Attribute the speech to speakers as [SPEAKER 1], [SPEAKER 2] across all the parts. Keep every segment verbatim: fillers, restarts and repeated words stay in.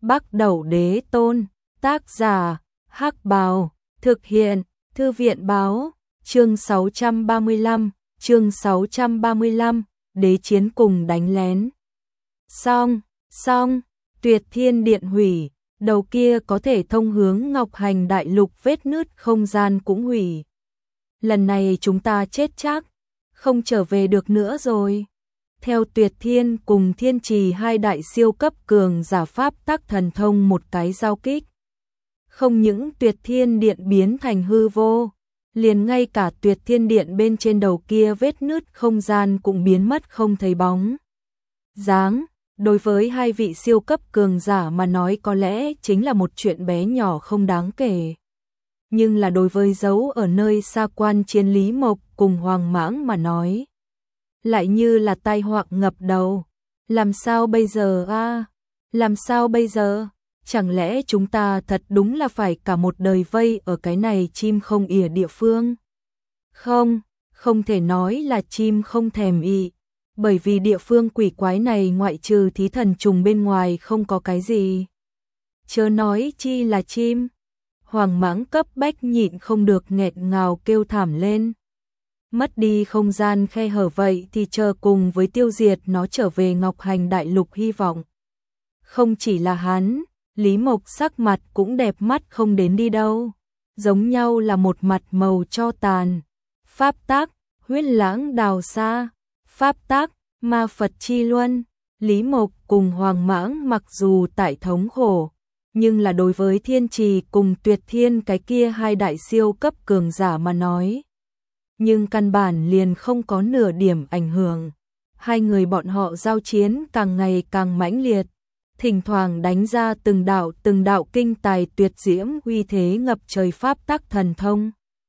[SPEAKER 1] Bắc Đẩu Đế Tôn, tác giả, Hắc Bào, thực hiện, Thư viện báo, chương sáu trăm ba mươi lăm, chương sáu trăm ba mươi lăm, đế chiến cùng đánh lén. Xong, xong, Tuyệt Thiên Điện hủy, đầu kia có thể thông hướng Ngọc Hành Đại Lục vết nứt không gian cũng hủy. Lần này chúng ta chết chắc, không trở về được nữa rồi. Theo Tuyệt Thiên cùng Thiên Trì hai đại siêu cấp cường giả pháp tắc thần thông một cái giao kích. Không những Tuyệt Thiên Điện biến thành hư vô, liền ngay cả Tuyệt Thiên Điện bên trên đầu kia vết nứt không gian cũng biến mất không thấy bóng dáng. Đối với hai vị siêu cấp cường giả mà nói có lẽ chính là một chuyện bé nhỏ không đáng kể. Nhưng là đối với giấu ở nơi xa quan chiến Lý Mộc cùng Hoàng Mãng mà nói, lại như là tai họa ngập đầu. Làm sao bây giờ a? À? Làm sao bây giờ? Chẳng lẽ chúng ta thật đúng là phải cả một đời vây ở cái này chim không ỉa địa phương? Không, không thể nói là chim không thèm ị, bởi vì địa phương quỷ quái này ngoại trừ thí thần trùng bên ngoài không có cái gì. Chớ nói chi là chim. Hoàng Mãng cấp bách nhịn không được nghẹn ngào kêu thảm lên. Mất đi không gian khe hở vậy thì chờ cùng với tiêu diệt nó trở về Ngọc Hành Đại Lục hy vọng. Không chỉ là hắn, Lý Mộc sắc mặt cũng đẹp mắt không đến đi đâu. Giống nhau là một mặt màu cho tàn. Pháp tác, huyết lãng đào xa. Pháp tác, ma Phật chi luân. Lý Mộc cùng Hoàng Mãng mặc dù tại thống khổ, nhưng là đối với Thiên Trì cùng Tuyệt Thiên cái kia hai đại siêu cấp cường giả mà nói, nhưng căn bản liền không có nửa điểm ảnh hưởng. Hai người bọn họ giao chiến càng ngày càng mãnh liệt, thỉnh thoảng đánh ra từng đạo từng đạo kinh tài tuyệt diễm uy thế ngập trời pháp tắc thần thông,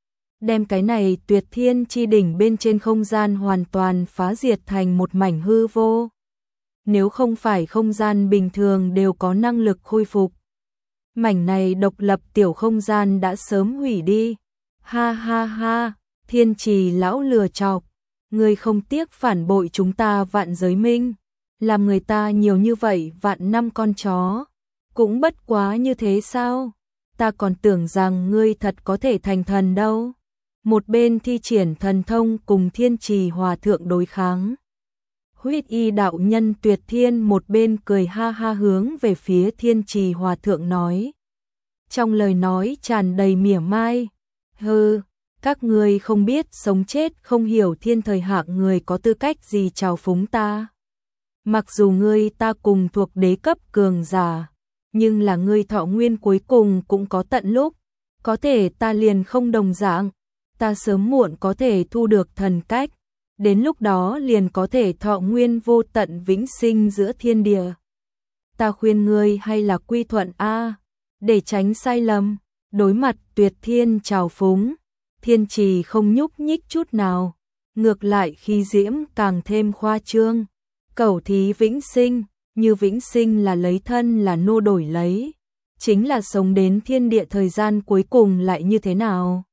[SPEAKER 1] đem cái này Tuyệt Thiên chi đỉnh bên trên không gian hoàn toàn phá diệt thành một mảnh hư vô. Nếu không phải không gian bình thường đều có năng lực khôi phục, mảnh này độc lập tiểu không gian đã sớm hủy đi. Ha ha ha, Thiên Trì lão lừa chọc, ngươi không tiếc phản bội chúng ta Vạn Giới Minh, làm người ta nhiều như vậy vạn năm con chó, cũng bất quá như thế sao? Ta còn tưởng rằng ngươi thật có thể thành thần đâu. Một bên thi triển thần thông cùng Thiên Trì hòa thượng đối kháng. Huyết y đạo nhân Tuyệt Thiên một bên cười ha ha hướng về phía Thiên Trì hòa thượng nói. Trong lời nói tràn đầy mỉa mai. Hừ, các ngươi không biết sống chết không hiểu thiên thời hạng người có tư cách gì chào phúng ta. Mặc dù ngươi ta cùng thuộc đế cấp cường giả, nhưng là ngươi thọ nguyên cuối cùng cũng có tận lúc, có thể ta liền không đồng dạng, ta sớm muộn có thể thu được thần cách, đến lúc đó liền có thể thọ nguyên vô tận vĩnh sinh giữa thiên địa. Ta khuyên ngươi hay là quy thuận a, để tránh sai lầm. Đối mặt Tuyệt Thiên chào phúng, Thiên Trì không nhúc nhích chút nào, ngược lại khi diễm càng thêm khoa trương. Cẩu thí vĩnh sinh, như vĩnh sinh là lấy thân là nô đổi lấy, chính là sống đến thiên địa thời gian cuối cùng lại như thế nào?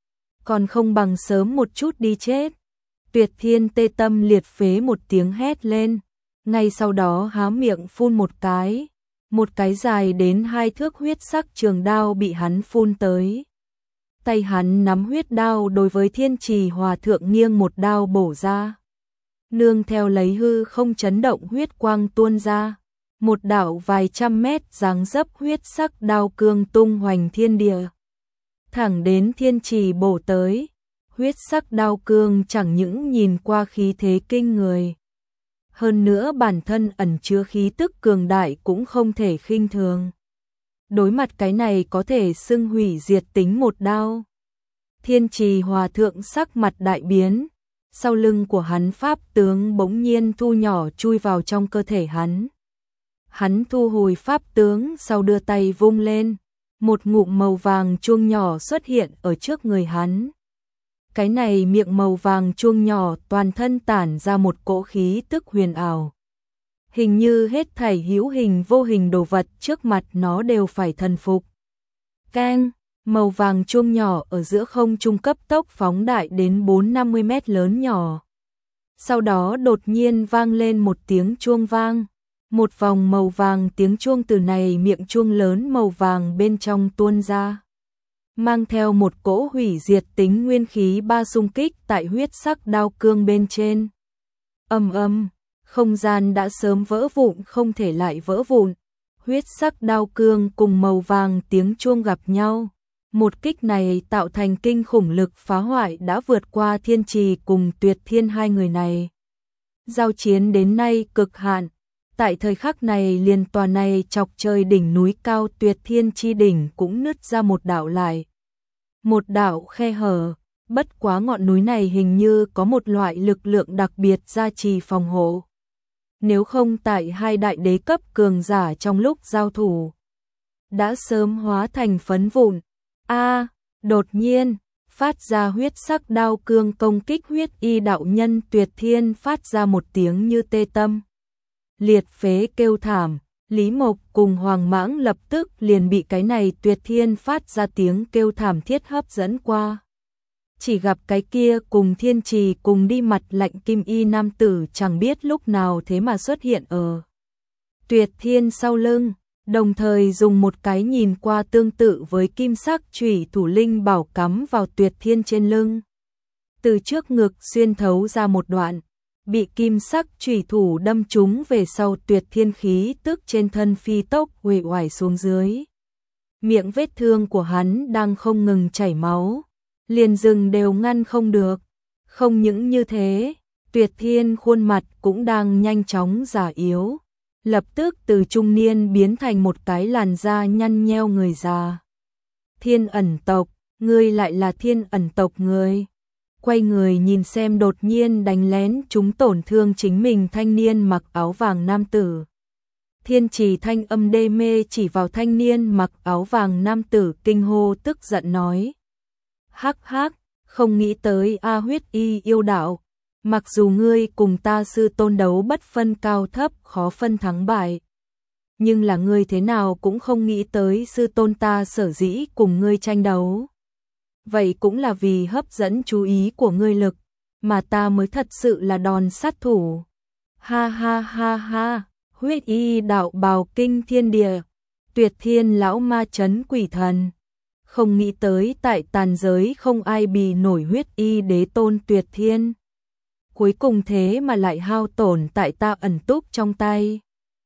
[SPEAKER 1] Còn không bằng sớm một chút đi chết. Tuyệt Thiên tê tâm liệt phế một tiếng hét lên, ngay sau đó há miệng phun một cái, một cái dài đến hai thước huyết sắc trường đao bị hắn phun tới. Tay hắn nắm huyết đao đối với Thiên Trì hòa thượng nghiêng một đao bổ ra. Nương theo lấy hư không chấn động huyết quang tuôn ra, một đạo vài trăm mét dáng dấp huyết sắc đao cương tung hoành thiên địa, thẳng đến Thiên Trì bổ tới. Huyết sắc đao cương chẳng những nhìn qua khí thế kinh người, hơn nữa bản thân ẩn chứa khí tức cường đại cũng không thể khinh thường. Đối mặt cái này có thể xưng hủy diệt tính một đao, Thiên Trì hòa thượng sắc mặt đại biến, sau lưng của hắn pháp tướng bỗng nhiên thu nhỏ chui vào trong cơ thể hắn. Hắn thu hồi pháp tướng sau đưa tay vung lên, một ngụm màu vàng chuông nhỏ xuất hiện ở trước người hắn. Cái này miệng màu vàng chuông nhỏ toàn thân tản ra một cỗ khí tức huyền ảo. Hình như hết thảy hữu hình vô hình đồ vật trước mặt nó đều phải thần phục. Keng, màu vàng chuông nhỏ ở giữa không trung cấp tốc phóng đại đến bốn năm mươi mét lớn nhỏ. Sau đó đột nhiên vang lên một tiếng chuông vang, Một vòng màu vàng tiếng chuông từ này miệng chuông lớn màu vàng bên trong tuôn ra, mang theo một cỗ hủy diệt tính nguyên khí ba xung kích tại huyết sắc đao cương bên trên. Ầm ầm, không gian đã sớm vỡ vụn không thể lại vỡ vụn. Huyết sắc đao cương cùng màu vàng tiếng chuông gặp nhau. Một kích này tạo thành kinh khủng lực phá hoại đã vượt qua Thiên Trì cùng Tuyệt Thiên hai người này. Giao chiến đến nay cực hạn. Tại thời khắc này liền tòa này chọc trời đỉnh núi cao Tuyệt Thiên chi đỉnh cũng nứt ra một đạo lại. Một đạo khe hở, bất quá ngọn núi này hình như có một loại lực lượng đặc biệt gia trì phòng hộ. Nếu không tại hai đại đế cấp cường giả trong lúc giao thủ, đã sớm hóa thành phấn vụn. A, đột nhiên, phát ra huyết sắc đao cương công kích huyết y đạo nhân Tuyệt Thiên phát ra một tiếng như tê tâm liệt phế kêu thảm. Lý Mộc cùng Hoàng Mãng lập tức liền bị cái này Tuyệt Thiên phát ra tiếng kêu thảm thiết hấp dẫn qua. Chỉ gặp cái kia cùng Thiên Trì cùng đi mặt lạnh kim y nam tử chẳng biết lúc nào thế mà xuất hiện ở Tuyệt Thiên sau lưng, đồng thời dùng một cái nhìn qua tương tự với kim sắc chủy thủ linh bảo cắm vào Tuyệt Thiên trên lưng. Từ trước ngực xuyên thấu ra một đoạn, bị kim sắc chủy thủ đâm trúng về sau Tuyệt Thiên khí tức trên thân phi tốc uể oải xuống dưới. Miệng vết thương của hắn đang không ngừng chảy máu, liền dừng đều ngăn không được. Không những như thế, Tuyệt Thiên khuôn mặt cũng đang nhanh chóng già yếu, lập tức từ trung niên biến thành một cái làn da nhăn nheo người già. Thiên ẩn tộc, ngươi lại là thiên ẩn tộc người. Quay người nhìn xem đột nhiên đánh lén chúng tổn thương chính mình thanh niên mặc áo vàng nam tử. Thiên Trì thanh âm đê mê chỉ vào thanh niên mặc áo vàng nam tử kinh hô tức giận nói. Hắc hắc, không nghĩ tới A huyết y yêu đạo. Mặc dù ngươi cùng ta sư tôn đấu bất phân cao thấp khó phân thắng bại. Nhưng là ngươi thế nào cũng không nghĩ tới sư tôn ta sở dĩ cùng ngươi tranh đấu. Vậy cũng là vì hấp dẫn chú ý của ngươi lực, mà ta mới thật sự là đòn sát thủ. Ha ha ha ha, huyết y đạo bào kinh thiên địa, Tuyệt Thiên lão ma chấn quỷ thần. Không nghĩ tới tại tàn giới không ai bì nổi huyết y đế tôn Tuyệt Thiên. Cuối cùng thế mà lại hao tổn tại ta ẩn túc trong tay.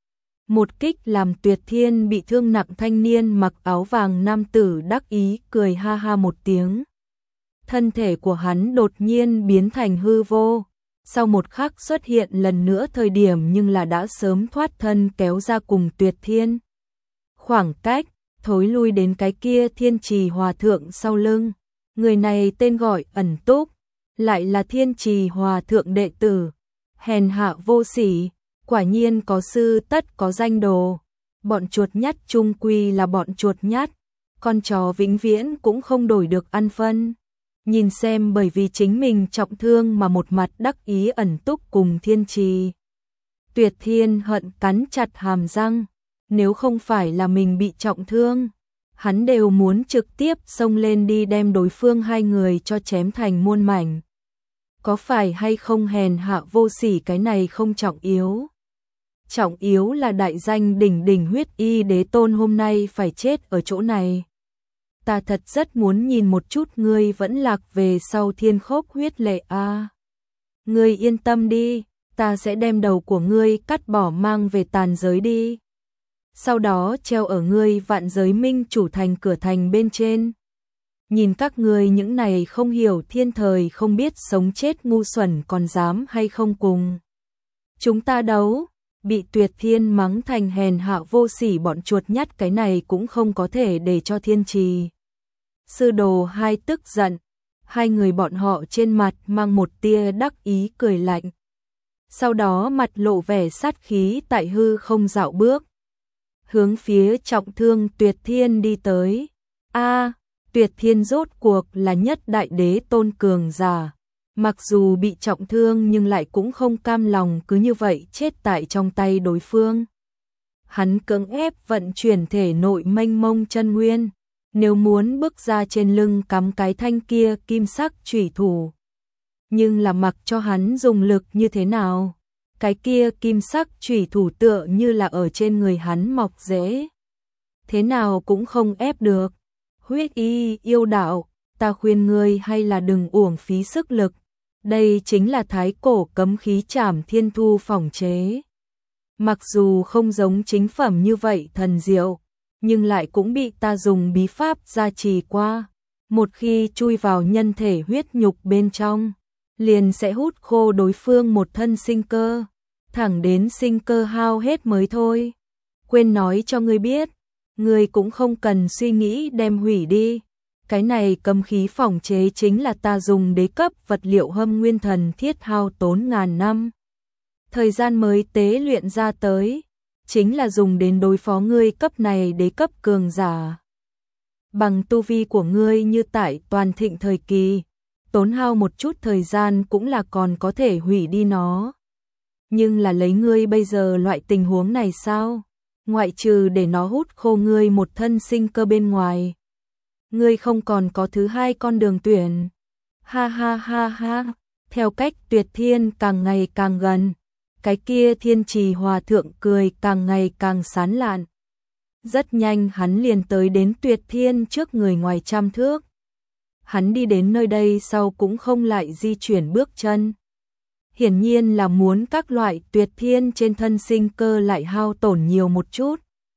[SPEAKER 1] Một kích làm Tuyệt Thiên bị thương nặng thanh niên mặc áo vàng nam tử đắc ý cười ha ha một tiếng. Thân thể của hắn đột nhiên biến thành hư vô. Sau một khắc xuất hiện lần nữa thời điểm nhưng là đã sớm thoát thân kéo ra cùng Tuyệt Thiên. Khoảng cách, thối lui đến cái kia Thiên Trì hòa thượng sau lưng. Người này tên gọi ẩn túc, lại là Thiên Trì hòa thượng đệ tử. Hèn hạ vô sỉ, quả nhiên có sư tất có danh đồ. Bọn chuột nhắt chung quy là bọn chuột nhắt, con chó vĩnh viễn cũng không đổi được ăn phân. Nhìn xem bởi vì chính mình trọng thương mà một mặt đắc ý ẩn túc cùng Thiên Trì. Tuyệt Thiên hận cắn chặt hàm răng, nếu không phải là mình bị trọng thương, hắn đều muốn trực tiếp xông lên đi đem đối phương hai người cho chém thành muôn mảnh. Có phải hay không hèn hạ vô sỉ cái này không trọng yếu. Trọng yếu là đại danh đỉnh đỉnh huyết y đế tôn hôm nay phải chết ở chỗ này. Ta thật rất muốn nhìn một chút ngươi vẫn lạc về sau thiên khốc huyết lệ a. À. Ngươi yên tâm đi, ta sẽ đem đầu của ngươi cắt bỏ mang về tàn giới đi. Sau đó treo ở ngươi vạn giới minh chủ thành cửa thành bên trên. Nhìn các ngươi những này không hiểu thiên thời không biết sống chết ngu xuẩn còn dám hay không cùng chúng ta đấu. Bị Tuyệt Thiên mắng thành hèn hạ vô sỉ bọn chuột nhắt cái này cũng không có thể để cho Thiên Trì sư đồ hai tức giận. Hai người bọn họ trên mặt mang một tia đắc ý cười lạnh. Sau đó mặt lộ vẻ sát khí tại hư không dạo bước. Hướng phía trọng thương Tuyệt Thiên đi tới. A, Tuyệt Thiên rốt cuộc là nhất đại đế tôn cường giả. Mặc dù bị trọng thương nhưng lại cũng không cam lòng cứ như vậy chết tại trong tay đối phương. Hắn cưỡng ép vận chuyển thể nội mênh mông chân nguyên, nếu muốn bước ra trên lưng cắm cái thanh kia kim sắc chủy thủ. Nhưng là mặc cho hắn dùng lực như thế nào, cái kia kim sắc chủy thủ tựa như là ở trên người hắn mọc rễ. Thế nào cũng không ép được. Huyết y yêu đạo, ta khuyên ngươi hay là đừng uổng phí sức lực. Đây chính là thái cổ cấm khí Trảm Thiên Thu phỏng chế. Mặc dù không giống chính phẩm như vậy thần diệu, nhưng lại cũng bị ta dùng bí pháp gia trì qua. Một khi chui vào nhân thể huyết nhục bên trong, liền sẽ hút khô đối phương một thân sinh cơ, thẳng đến sinh cơ hao hết mới thôi. Quên nói cho ngươi biết, ngươi cũng không cần suy nghĩ đem hủy đi. Cái này cấm khí phỏng chế chính là ta dùng đế cấp vật liệu hâm nguyên thần thiết hao tốn ngàn năm. Thời gian mới tế luyện ra tới, chính là dùng đến đối phó ngươi cấp này đế cấp cường giả. Bằng tu vi của ngươi như tại toàn thịnh thời kỳ, tốn hao một chút thời gian cũng là còn có thể hủy đi nó. Nhưng là lấy ngươi bây giờ loại tình huống này sao? Ngoại trừ để nó hút khô ngươi một thân sinh cơ bên ngoài, ngươi không còn có thứ hai con đường tuyển. Ha ha ha ha, theo cách Tuyệt Thiên càng ngày càng gần, cái kia Thiên Trì Hòa Thượng cười càng ngày càng sán lạn. Rất nhanh hắn liền tới đến Tuyệt Thiên trước người ngoài trăm thước. Hắn đi đến nơi đây sau cũng không lại di chuyển bước chân. Hiển nhiên là muốn các loại Tuyệt Thiên trên thân sinh cơ lại hao tổn nhiều một chút.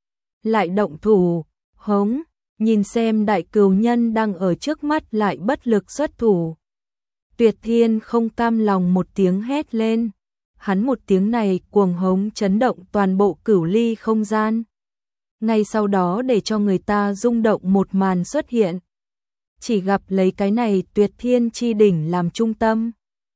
[SPEAKER 1] Lại động thủ, hống, nhìn xem đại cừu nhân đang ở trước mắt lại bất lực xuất thủ. Tuyệt Thiên không cam lòng một tiếng hét lên. Hắn một tiếng này cuồng hống chấn động toàn bộ cửu ly không gian. Ngay sau đó để cho người ta rung động một màn xuất hiện. Chỉ gặp lấy cái này Tuyệt Thiên chi đỉnh làm trung tâm.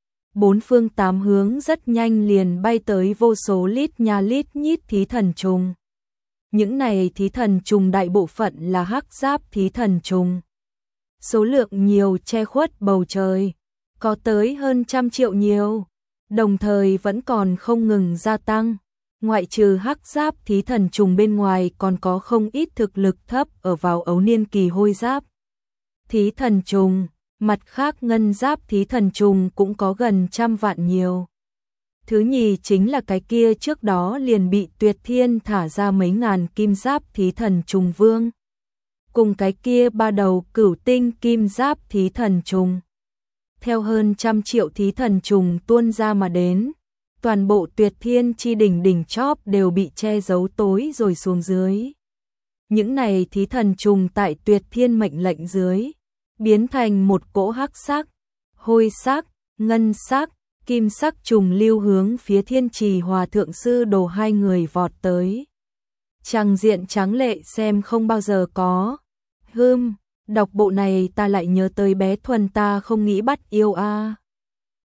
[SPEAKER 1] Bốn phương tám hướng rất nhanh liền bay tới vô số lít nha lít nhít thí thần trùng. Những này thí thần trùng đại bộ phận là hắc giáp thí thần trùng. Số lượng nhiều che khuất bầu trời, có tới hơn trăm triệu nhiều, đồng thời vẫn còn không ngừng gia tăng. Ngoại trừ hắc giáp thí thần trùng bên ngoài còn có không ít thực lực thấp ở vào ấu niên kỳ hôi giáp thí thần trùng, mặt khác ngân giáp thí thần trùng cũng có gần trăm vạn nhiều. Thứ nhì chính là cái kia trước đó liền bị Tuyệt Thiên thả ra mấy ngàn kim giáp thí thần trùng vương. Cùng cái kia ba đầu cửu tinh kim giáp thí thần trùng. Theo hơn trăm triệu thí thần trùng tuôn ra mà đến, toàn bộ Tuyệt Thiên chi đỉnh đỉnh chóp đều bị che giấu tối rồi xuống dưới. Những này thí thần trùng tại Tuyệt Thiên mệnh lệnh dưới, biến thành một cỗ hắc sắc, hôi sắc, ngân sắc, kim sắc trùng lưu hướng phía Thiên Trì Hòa Thượng sư đồ hai người vọt tới. Tràng diện tráng lệ xem không bao giờ có. Hưm, đọc bộ này ta lại nhớ tới bé Thuần ta không nghĩ bắt yêu a. À.